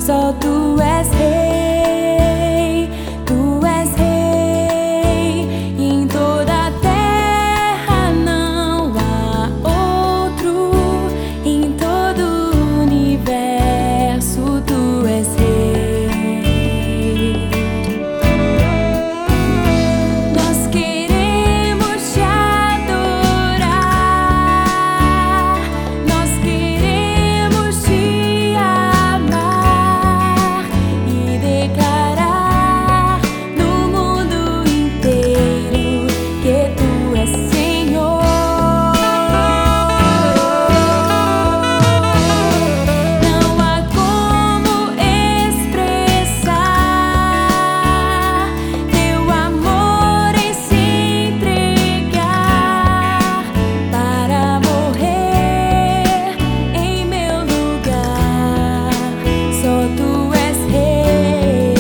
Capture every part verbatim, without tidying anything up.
Só tu és rei, tu és rei, e em toda a terra não há outro, em todo o universo tu és rei. Nós queremos te adorar, nós queremos te amar e declarar no mundo inteiro que tu és Senhor. Não há como expressar teu amor em se entregar para morrer em meu lugar. Só tu és rei,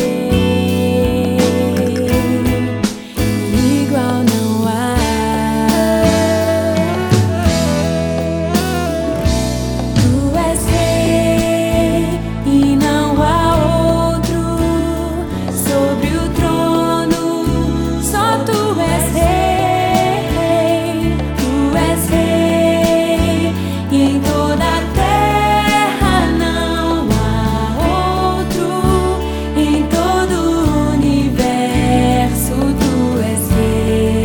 igual não há. Tu és rei e não há outro sobre o trono. Só tu és rei, tu és rei, e em toda a terra não há outro, em todo o universo tu és rei.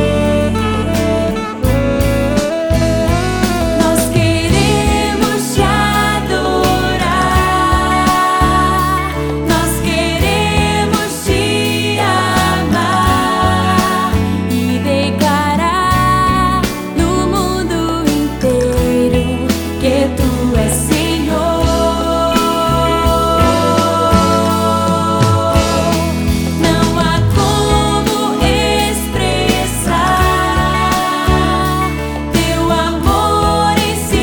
Nós queremos te adorar, nós queremos te amar e declarar no mundo inteiro que tu és Senhor. Não há como expressar teu amor em se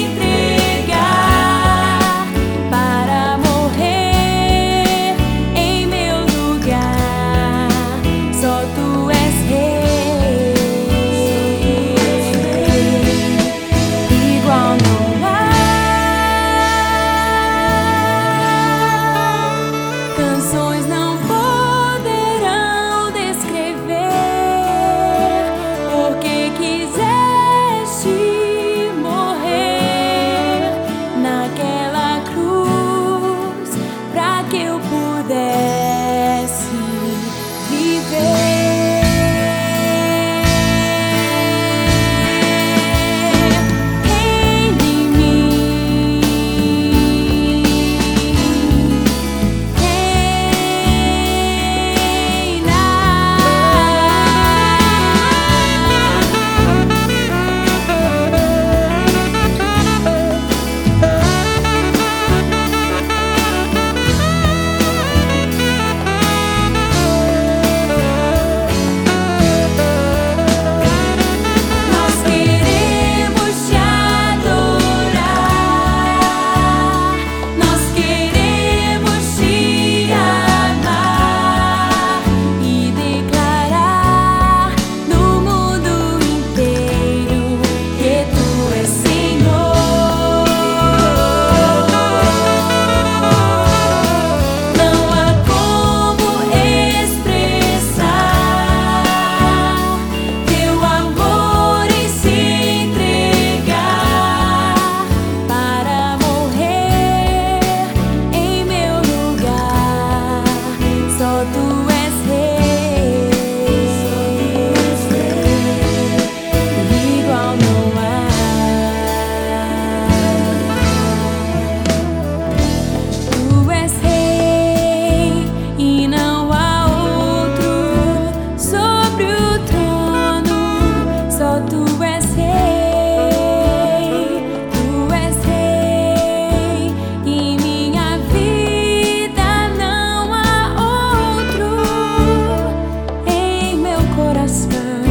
entregar para morrer em meu lugar. Só tu és rei, igual não há. Canções não poderão descrever porque quiseste morrer naquela cruz pra que eu pudesse viver em mim. Nós queremos te adorar, nós queremos te amar e declarar no mundo inteiro que tu és Senhor. Não há como expressar teu amor em se entregar para morrer em meu lugar. Só tu és rei, igual não há. Tu és rei e não há outro sobre o trono. Só tu és rei, tu és rei, e em minha vida não há outro, em meu coração.